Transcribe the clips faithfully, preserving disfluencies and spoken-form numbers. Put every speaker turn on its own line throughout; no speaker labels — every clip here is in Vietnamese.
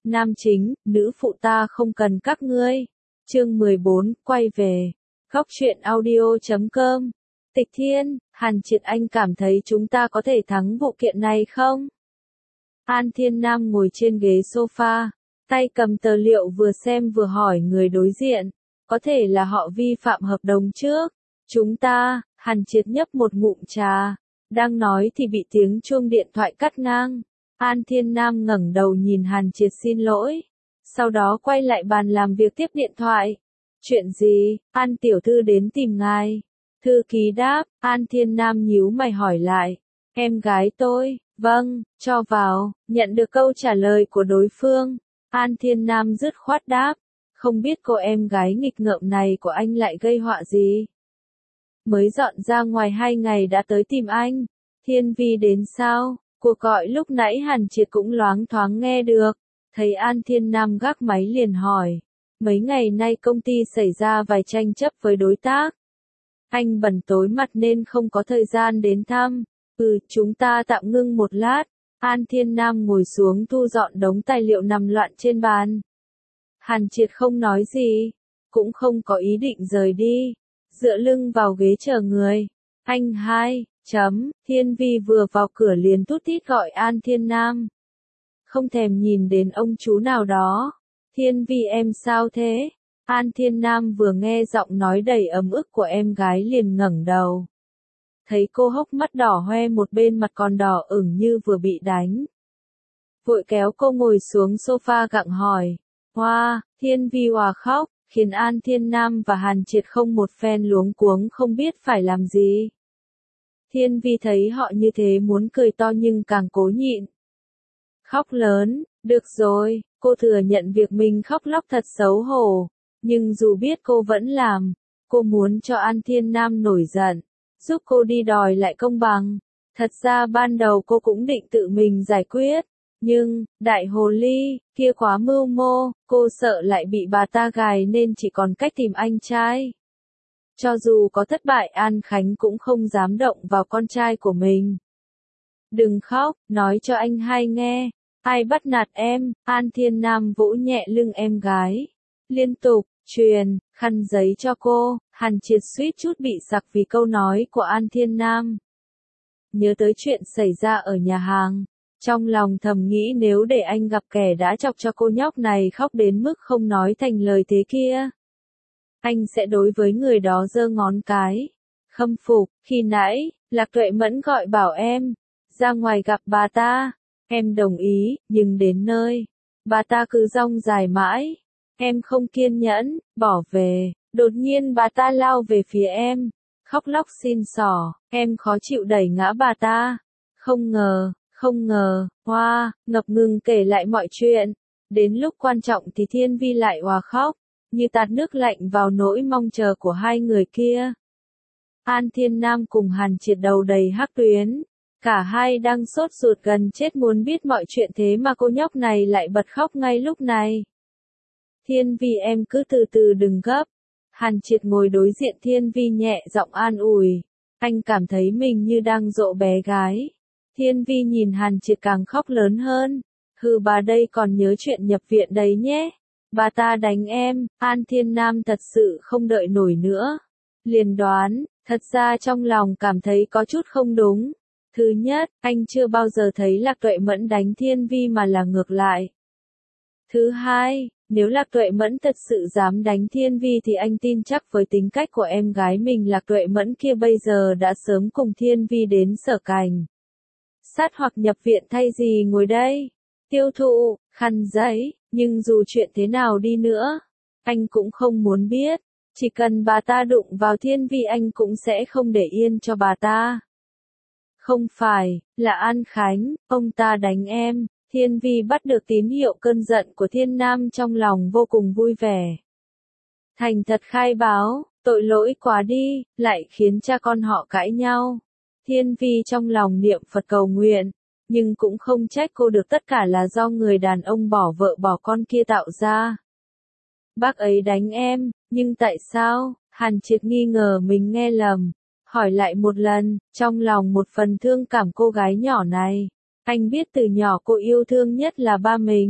Nam chính, nữ phụ ta không cần các ngươi. Chương mười bốn, quay về. Góc truyện audio chấm com. Tịch Thiên, Hàn Triệt, anh cảm thấy chúng ta có thể thắng vụ kiện này không? An Thiên Nam ngồi trên ghế sofa, tay cầm tờ liệu vừa xem vừa hỏi người đối diện. Có thể là họ vi phạm hợp đồng trước. Chúng ta, Hàn Triệt nhấp một ngụm trà. Đang nói thì bị tiếng chuông điện thoại cắt ngang. An Thiên Nam ngẩng đầu nhìn Hàn Triệt xin lỗi. Sau đó quay lại bàn làm việc tiếp điện thoại. Chuyện gì? An tiểu thư đến tìm ngài. Thư ký đáp. An Thiên Nam nhíu mày hỏi lại. Em gái tôi. Vâng, cho vào. Nhận được câu trả lời của đối phương. An Thiên Nam dứt khoát đáp. Không biết cô em gái nghịch ngợm này của anh lại gây họa gì? Mới dọn ra ngoài hai ngày đã tới tìm anh. Thiên Vi đến sao? Cuộc gọi lúc nãy Hàn Triệt cũng loáng thoáng nghe được. Thấy An Thiên Nam gác máy liền hỏi. Mấy ngày nay công ty xảy ra vài tranh chấp với đối tác. Anh bận tối mặt nên không có thời gian đến thăm. Ừ, chúng ta tạm ngưng một lát. An Thiên Nam ngồi xuống thu dọn đống tài liệu nằm loạn trên bàn. Hàn Triệt không nói gì, cũng không có ý định rời đi. Dựa lưng vào ghế chờ người. Anh hai, chấm, Thiên Vi vừa vào cửa liền tút tít gọi An Thiên Nam. Không thèm nhìn đến ông chú nào đó. Thiên Vi em sao thế? An Thiên Nam vừa nghe giọng nói đầy ấm ức của em gái liền ngẩng đầu. Thấy cô hốc mắt đỏ hoe, một bên mặt còn đỏ ửng như vừa bị đánh. Vội kéo cô ngồi xuống sofa gặng hỏi. Hoa, Thiên Vi hòa khóc, khiến An Thiên Nam và Hàn Triệt không một phen luống cuống không biết phải làm gì. Thiên Vi thấy họ như thế muốn cười to nhưng càng cố nhịn. Khóc lớn, được rồi, cô thừa nhận việc mình khóc lóc thật xấu hổ. Nhưng dù biết cô vẫn làm, cô muốn cho An Thiên Nam nổi giận, giúp cô đi đòi lại công bằng. Thật ra ban đầu cô cũng định tự mình giải quyết. Nhưng, đại hồ ly, kia quá mưu mô, cô sợ lại bị bà ta gài nên chỉ còn cách tìm anh trai. Cho dù có thất bại An Khánh cũng không dám động vào con trai của mình. Đừng khóc, nói cho anh hai nghe. Ai bắt nạt em? An Thiên Nam vỗ nhẹ lưng em gái. Liên tục, truyền, khăn giấy cho cô. Hàn Triệt suýt chút bị sặc vì câu nói của An Thiên Nam. Nhớ tới chuyện xảy ra ở nhà hàng. Trong lòng thầm nghĩ nếu để anh gặp kẻ đã chọc cho cô nhóc này khóc đến mức không nói thành lời thế kia. Anh sẽ đối với người đó giơ ngón cái. Khâm phục, khi nãy, Lạc Tuệ Mẫn gọi bảo em. Ra ngoài gặp bà ta. Em đồng ý, nhưng đến nơi. Bà ta cứ rong dài mãi. Em không kiên nhẫn, bỏ về. Đột nhiên bà ta lao về phía em. Khóc lóc xin xỏ, em khó chịu đẩy ngã bà ta. Không ngờ. Không ngờ, hoa, ngập ngừng kể lại mọi chuyện. Đến lúc quan trọng thì Thiên Vi lại òa khóc, như tạt nước lạnh vào nỗi mong chờ của hai người kia. An Thiên Nam cùng Hàn Triệt đầu đầy hắc tuyến. Cả hai đang sốt ruột gần chết muốn biết mọi chuyện thế mà cô nhóc này lại bật khóc ngay lúc này. Thiên Vi em cứ từ từ đừng gấp. Hàn Triệt ngồi đối diện Thiên Vi nhẹ giọng an ủi. Anh cảm thấy mình như đang dỗ bé gái. Thiên Vi nhìn Hàn Triệt càng khóc lớn hơn. Hừ, bà đây còn nhớ chuyện nhập viện đấy nhé. Bà ta đánh em. An Thiên Nam thật sự không đợi nổi nữa. Liền đoán, thật ra trong lòng cảm thấy có chút không đúng. Thứ nhất, anh chưa bao giờ thấy Lạc Tuệ Mẫn đánh Thiên Vi mà là ngược lại. Thứ hai, nếu Lạc Tuệ Mẫn thật sự dám đánh Thiên Vi thì anh tin chắc với tính cách của em gái mình Lạc Tuệ Mẫn kia bây giờ đã sớm cùng Thiên Vi đến Sở Cảnh sát hoặc nhập viện thay gì ngồi đây, tiêu thụ, khăn giấy, nhưng dù chuyện thế nào đi nữa, anh cũng không muốn biết, chỉ cần bà ta đụng vào Thiên Vi anh cũng sẽ không để yên cho bà ta. Không phải, là An Khánh, ông ta đánh em, Thiên Vi bắt được tín hiệu cơn giận của Thiên Nam trong lòng vô cùng vui vẻ. Thành thật khai báo, tội lỗi quá đi, lại khiến cha con họ cãi nhau. Thiên Vi trong lòng niệm Phật cầu nguyện, nhưng cũng không trách cô được, tất cả là do người đàn ông bỏ vợ bỏ con kia tạo ra. Bác ấy đánh em, nhưng tại sao? Hàn Triệt nghi ngờ mình nghe lầm, hỏi lại một lần, trong lòng một phần thương cảm cô gái nhỏ này. Anh biết từ nhỏ cô yêu thương nhất là ba mình,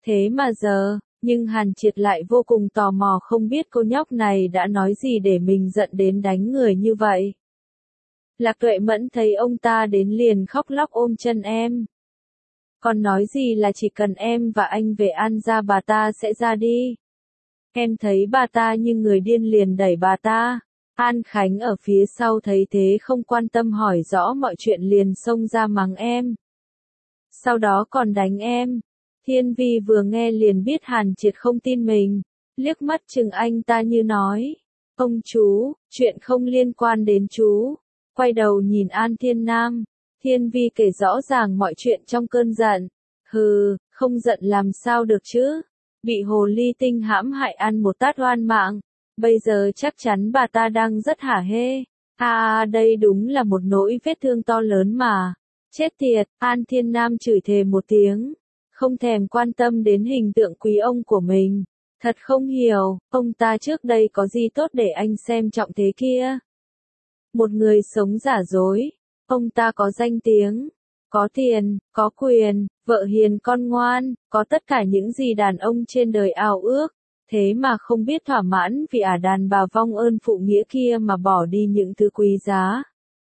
Thế mà giờ, nhưng Hàn Triệt lại vô cùng tò mò không biết cô nhóc này đã nói gì để mình giận đến đánh người như vậy. Lạc Tuệ Mẫn thấy ông ta đến liền khóc lóc ôm chân em. Còn nói gì là chỉ cần em và anh về An gia bà ta sẽ ra đi. Em thấy bà ta như người điên liền đẩy bà ta. An Khánh ở phía sau thấy thế không quan tâm hỏi rõ mọi chuyện liền xông ra mắng em. Sau đó còn đánh em. Thiên Vi vừa nghe liền biết Hàn Triệt không tin mình. Liếc mắt chừng anh ta như nói. Ông chú, chuyện không liên quan đến chú. Quay đầu nhìn An Thiên Nam. Thiên Vi kể rõ ràng mọi chuyện trong cơn giận. Hừ, không giận làm sao được chứ. Bị hồ ly tinh hãm hại ăn một tát oan mạng. Bây giờ chắc chắn bà ta đang rất hả hê. À đây đúng là một nỗi vết thương to lớn mà. Chết tiệt, An Thiên Nam chửi thề một tiếng. Không thèm quan tâm đến hình tượng quý ông của mình. Thật không hiểu, ông ta trước đây có gì tốt để anh xem trọng thế kia. Một người sống giả dối. Ông ta có danh tiếng, có tiền, có quyền, vợ hiền con ngoan, có tất cả những gì đàn ông trên đời ao ước. Thế mà không biết thỏa mãn vì ả đàn bà vong ơn phụ nghĩa kia mà bỏ đi những thứ quý giá.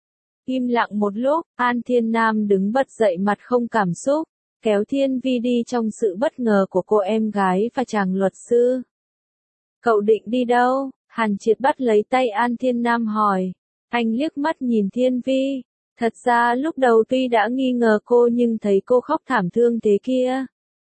Im lặng một lúc, An Thiên Nam đứng bật dậy mặt không cảm xúc, kéo Thiên Vi đi trong sự bất ngờ của cô em gái và chàng luật sư. Cậu định đi đâu? Hàn Triệt bắt lấy tay An Thiên Nam hỏi. Anh liếc mắt nhìn Thiên Vi. Thật ra lúc đầu tuy đã nghi ngờ cô nhưng thấy cô khóc thảm thương thế kia.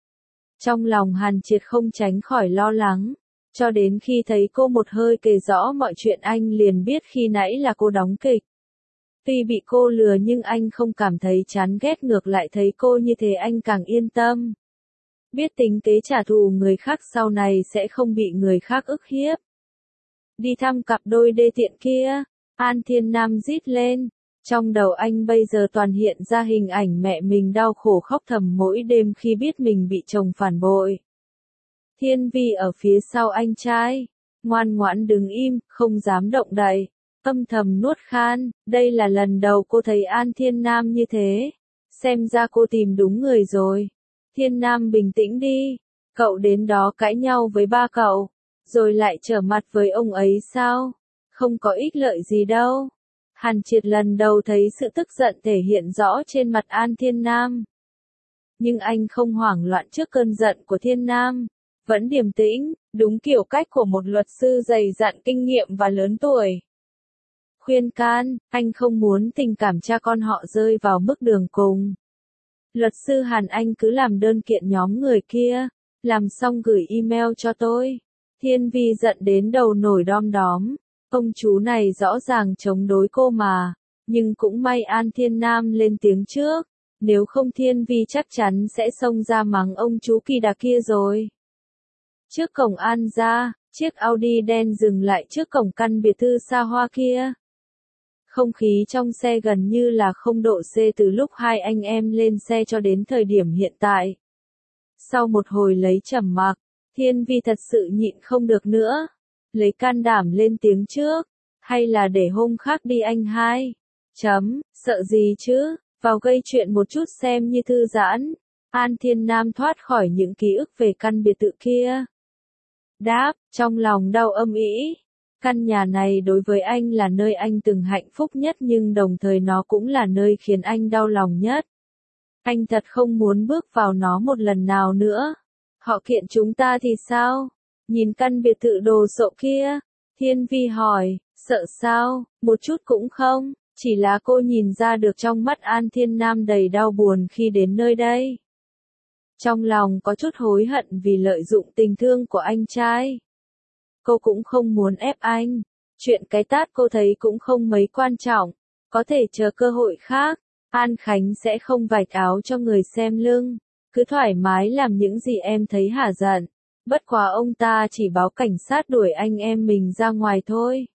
Trong lòng Hàn Triệt không tránh khỏi lo lắng. Cho đến khi thấy cô một hơi kể rõ mọi chuyện anh liền biết khi nãy là cô đóng kịch. Tuy bị cô lừa nhưng anh không cảm thấy chán ghét, ngược lại thấy cô như thế anh càng yên tâm. Biết tính kế trả thù người khác sau này sẽ không bị người khác ức hiếp. Đi thăm cặp đôi đê tiện kia, An Thiên Nam rít lên. Trong đầu anh bây giờ toàn hiện ra hình ảnh mẹ mình đau khổ khóc thầm mỗi đêm khi biết mình bị chồng phản bội. Thiên Vi ở phía sau anh trai, ngoan ngoãn đứng im, không dám động đậy, âm thầm nuốt khan. Đây là lần đầu cô thấy An Thiên Nam như thế. Xem ra cô tìm đúng người rồi. Thiên Nam bình tĩnh đi, cậu đến đó cãi nhau với ba cậu, rồi lại trở mặt với ông ấy sao? Không có ích lợi gì đâu. Hàn Triệt lần đầu thấy sự tức giận thể hiện rõ trên mặt An Thiên Nam. Nhưng anh không hoảng loạn trước cơn giận của Thiên Nam, vẫn điềm tĩnh, đúng kiểu cách của một luật sư dày dặn kinh nghiệm và lớn tuổi. Khuyên can, anh không muốn tình cảm cha con họ rơi vào mức đường cùng. Luật sư Hàn, anh cứ làm đơn kiện nhóm người kia, làm xong gửi email cho tôi. Thiên Vi giận đến đầu nổi đom đóm. Ông chú này rõ ràng chống đối cô mà, nhưng cũng may An Thiên Nam lên tiếng trước, nếu không Thiên Vi chắc chắn sẽ xông ra mắng ông chú kỳ đà kia rồi. Trước cổng An gia, chiếc Audi đen dừng lại trước cổng căn biệt thự xa hoa kia. Không khí trong xe gần như là không độ C từ lúc hai anh em lên xe cho đến thời điểm hiện tại. Sau một hồi lấy trầm mặc, Thiên Vi thật sự nhịn không được nữa. Lấy can đảm lên tiếng trước, hay là để hôm khác đi anh hai? Chấm, sợ gì chứ, vào gây chuyện một chút xem như thư giãn. An Thiên Nam thoát khỏi những ký ức về căn biệt thự kia. Đáp, trong lòng đau âm ỉ. Căn nhà này đối với anh là nơi anh từng hạnh phúc nhất nhưng đồng thời nó cũng là nơi khiến anh đau lòng nhất. Anh thật không muốn bước vào nó một lần nào nữa. Họ kiện chúng ta thì sao? Nhìn căn biệt thự đồ sộ kia, Thiên Vi hỏi, sợ sao? Một chút cũng không, chỉ là cô nhìn ra được trong mắt An Thiên Nam đầy đau buồn khi đến nơi đây. Trong lòng có chút hối hận vì lợi dụng tình thương của anh trai. Cô cũng không muốn ép anh, chuyện cái tát cô thấy cũng không mấy quan trọng, có thể chờ cơ hội khác. An Khánh sẽ không vạch áo cho người xem lưng, cứ thoải mái làm những gì em thấy hả giận. Bất quá ông ta chỉ báo cảnh sát đuổi anh em mình ra ngoài thôi.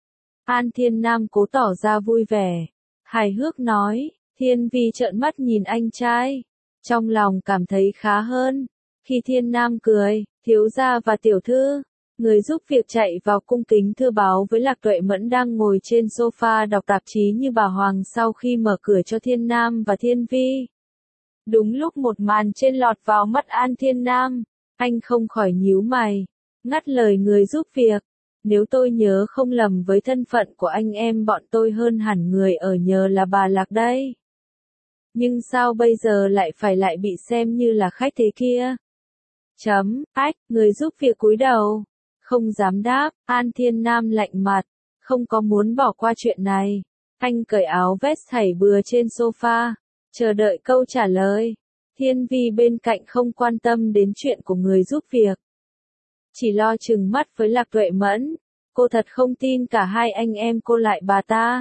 An Thiên Nam cố tỏ ra vui vẻ, hài hước nói. Thiên Vi trợn mắt nhìn anh trai, trong lòng cảm thấy khá hơn. Khi Thiên Nam cười, thiếu gia và tiểu thư, người giúp việc chạy vào cung kính thư báo với Lạc Tuệ Mẫn đang ngồi trên sofa đọc tạp chí như bà Hoàng sau khi mở cửa cho Thiên Nam và Thiên Vi. Đúng lúc một màn trên lọt vào mắt An Thiên Nam, anh không khỏi nhíu mày, ngắt lời người giúp việc. Nếu tôi nhớ không lầm với thân phận của anh em bọn tôi hơn hẳn người ở nhờ là bà Lạc đây. Nhưng sao bây giờ lại phải lại bị xem như là khách thế kia? Chấm, ách, người giúp việc cúi đầu. Không dám đáp, An Thiên Nam lạnh mặt, không có muốn bỏ qua chuyện này. Anh cởi áo vest thảy bừa trên sofa, chờ đợi câu trả lời. Thiên Vi bên cạnh không quan tâm đến chuyện của người giúp việc. Chỉ lo trừng mắt với Lạc Tuệ Mẫn. Cô thật không tin cả hai anh em cô lại bà ta.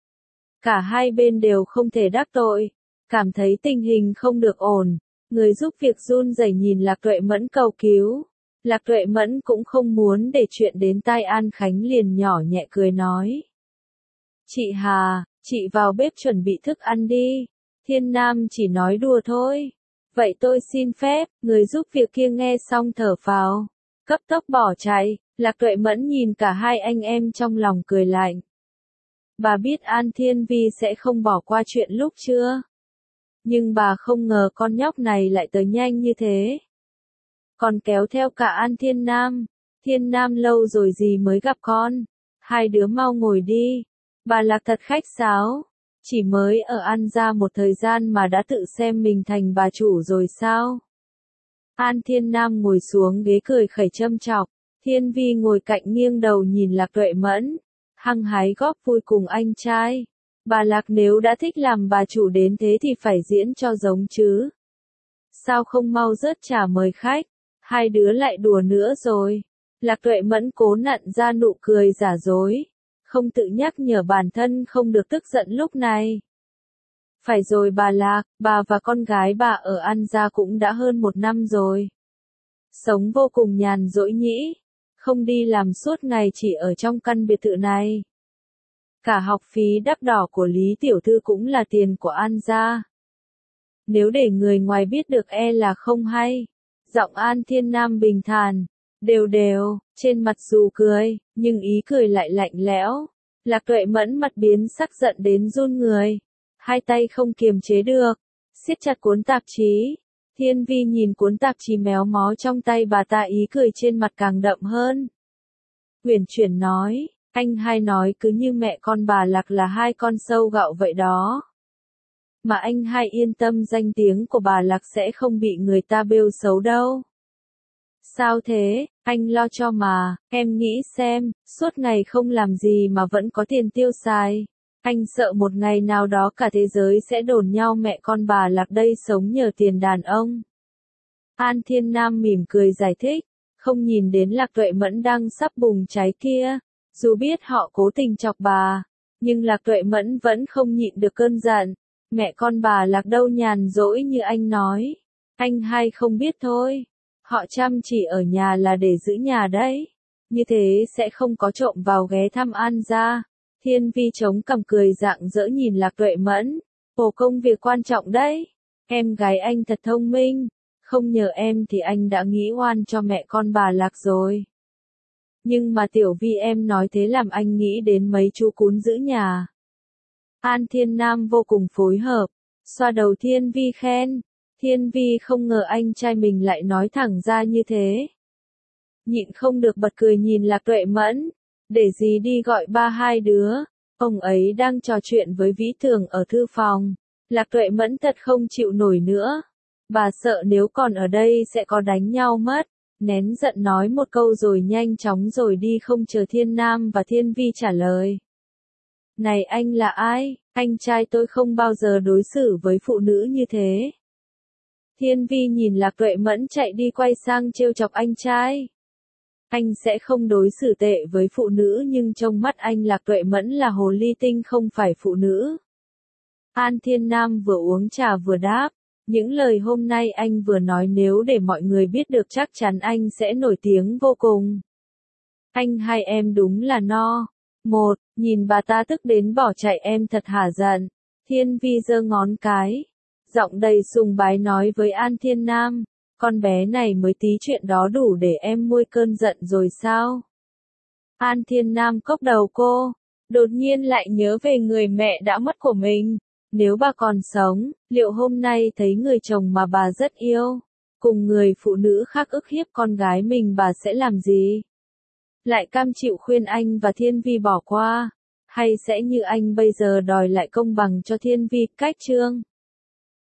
Cả hai bên đều không thể đắc tội. Cảm thấy tình hình không được ổn. Người giúp việc run rẩy nhìn Lạc Tuệ Mẫn cầu cứu. Lạc Tuệ Mẫn cũng không muốn để chuyện đến tai An Khánh liền nhỏ nhẹ cười nói. Chị Hà, chị vào bếp chuẩn bị thức ăn đi. Thiên Nam chỉ nói đùa thôi. Vậy tôi xin phép, người giúp việc kia nghe xong thở phào. Cấp tốc bỏ chạy, Lạc Tuệ Mẫn nhìn cả hai anh em trong lòng cười lạnh. Bà biết An Thiên Vi sẽ không bỏ qua chuyện lúc chưa? Nhưng bà không ngờ con nhóc này lại tới nhanh như thế. Còn kéo theo cả An Thiên Nam. Thiên Nam lâu rồi gì mới gặp con. Hai đứa mau ngồi đi. Bà Lạc thật khách sáo. Chỉ mới ở An gia một thời gian mà đã tự xem mình thành bà chủ rồi sao? An Thiên Nam ngồi xuống ghế cười khẩy châm chọc. Thiên Vi ngồi cạnh nghiêng đầu nhìn Lạc Tuệ Mẫn. Hăng hái góp vui cùng anh trai. Bà Lạc nếu đã thích làm bà chủ đến thế thì phải diễn cho giống chứ. Sao không mau rớt trà mời khách? Hai đứa lại đùa nữa rồi. Lạc Tuệ Mẫn cố nặn ra nụ cười giả dối. Không tự nhắc nhở bản thân không được tức giận lúc này. Phải rồi bà Lạc, bà và con gái bà ở An gia cũng đã hơn một năm rồi. Sống vô cùng nhàn rỗi nhĩ. Không đi làm suốt ngày chỉ ở trong căn biệt thự này. Cả học phí đắt đỏ của Lý Tiểu Thư cũng là tiền của An gia. Nếu để người ngoài biết được e là không hay. Giọng An Thiên Nam bình thản, đều đều, trên mặt dù cười, nhưng ý cười lại lạnh lẽo. Lạc Tuệ Mẫn mặt biến sắc giận đến run người. Hai tay không kiềm chế được, siết chặt cuốn tạp chí. Thiên Vi nhìn cuốn tạp chí méo mó trong tay bà ta ý cười trên mặt càng đậm hơn. Uyển chuyển nói, anh hai nói cứ như mẹ con bà Lạc là hai con sâu gạo vậy đó. Mà anh hai yên tâm danh tiếng của bà Lạc sẽ không bị người ta bêu xấu đâu. Sao thế, anh lo cho mà, em nghĩ xem, suốt ngày không làm gì mà vẫn có tiền tiêu xài. Anh sợ một ngày nào đó cả thế giới sẽ đồn nhau mẹ con bà Lạc đây sống nhờ tiền đàn ông. An Thiên Nam mỉm cười giải thích, không nhìn đến Lạc Tuệ Mẫn đang sắp bùng cháy kia. Dù biết họ cố tình chọc bà, nhưng Lạc Tuệ Mẫn vẫn không nhịn được cơn giận. Mẹ con bà Lạc đâu nhàn rỗi như anh nói. Anh hai không biết thôi. Họ chăm chỉ ở nhà là để giữ nhà đấy. Như thế sẽ không có trộm vào ghé thăm An gia. Thiên Vi chống cằm cười rạng rỡ nhìn Lạc Tuệ Mẫn. Ồ, công việc quan trọng đấy. Em gái anh thật thông minh. Không nhờ em thì anh đã nghĩ oan cho mẹ con bà Lạc rồi. Nhưng mà Tiểu Vi em nói thế làm anh nghĩ đến mấy chú cún giữ nhà. An Thiên Nam vô cùng phối hợp, xoa đầu Thiên Vi khen. Thiên Vi không ngờ anh trai mình lại nói thẳng ra như thế. Nhịn không được bật cười nhìn Lạc Tuệ Mẫn. Để gì đi gọi ba hai đứa. Ông ấy đang trò chuyện với Vĩ Thường ở thư phòng. Lạc Tuệ Mẫn thật không chịu nổi nữa. Bà sợ nếu còn ở đây sẽ có đánh nhau mất. Nén giận nói một câu rồi nhanh chóng rồi đi không chờ Thiên Nam và Thiên Vi trả lời. Này anh là ai? Anh trai tôi không bao giờ đối xử với phụ nữ như thế. Thiên Vi nhìn Lạc Tuệ Mẫn chạy đi quay sang trêu chọc anh trai. Anh sẽ không đối xử tệ với phụ nữ nhưng trong mắt anh Lạc Tuệ Mẫn là hồ ly tinh không phải phụ nữ. An Thiên Nam vừa uống trà vừa đáp. Những lời hôm nay anh vừa nói nếu để mọi người biết được chắc chắn anh sẽ nổi tiếng vô cùng. Anh hai em đúng là no. Một, nhìn bà ta tức đến bỏ chạy em thật hả giận. Thiên Vi giơ ngón cái. Giọng đầy sùng bái nói với An Thiên Nam. Con bé này mới tí chuyện đó đủ để em nguôi cơn giận rồi sao? An Thiên Nam cốc đầu cô. Đột nhiên lại nhớ về người mẹ đã mất của mình. Nếu bà còn sống, liệu hôm nay thấy người chồng mà bà rất yêu, cùng người phụ nữ khác ức hiếp con gái mình bà sẽ làm gì? Lại cam chịu khuyên anh và Thiên Vi bỏ qua? Hay sẽ như anh bây giờ đòi lại công bằng cho Thiên Vi, cách Trương?